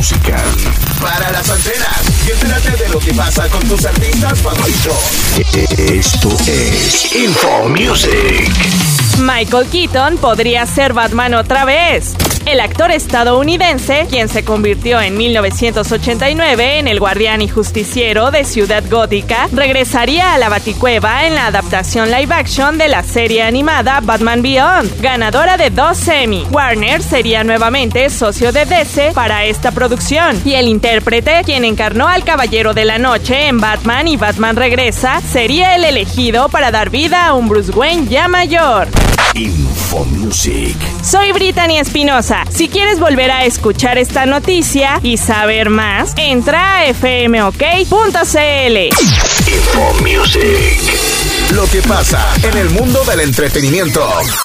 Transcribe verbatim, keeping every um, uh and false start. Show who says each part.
Speaker 1: musical. Para las antenas y entérate de lo que pasa con tus artistas favoritos. Esto es Info Music.
Speaker 2: Michael Keaton podría ser Batman otra vez. El actor estadounidense, quien se convirtió en mil novecientos ochenta y nueve en el guardián y justiciero de Ciudad Gótica, regresaría a la Baticueva en la adaptación live action de la serie animada Batman Beyond, ganadora de dos Emmy. Warner sería nuevamente socio de D C para esta producción, y el intérprete, quien encarnó al Caballero de la Noche en Batman y Batman Regresa, sería el elegido para dar vida a un Bruce Wayne ya mayor.
Speaker 1: Info Music.
Speaker 2: Soy Brittany Espinosa. Si quieres volver a escuchar esta noticia y saber más, entra a f m o k punto c l.
Speaker 1: Info Music. Lo que pasa en el mundo del entretenimiento.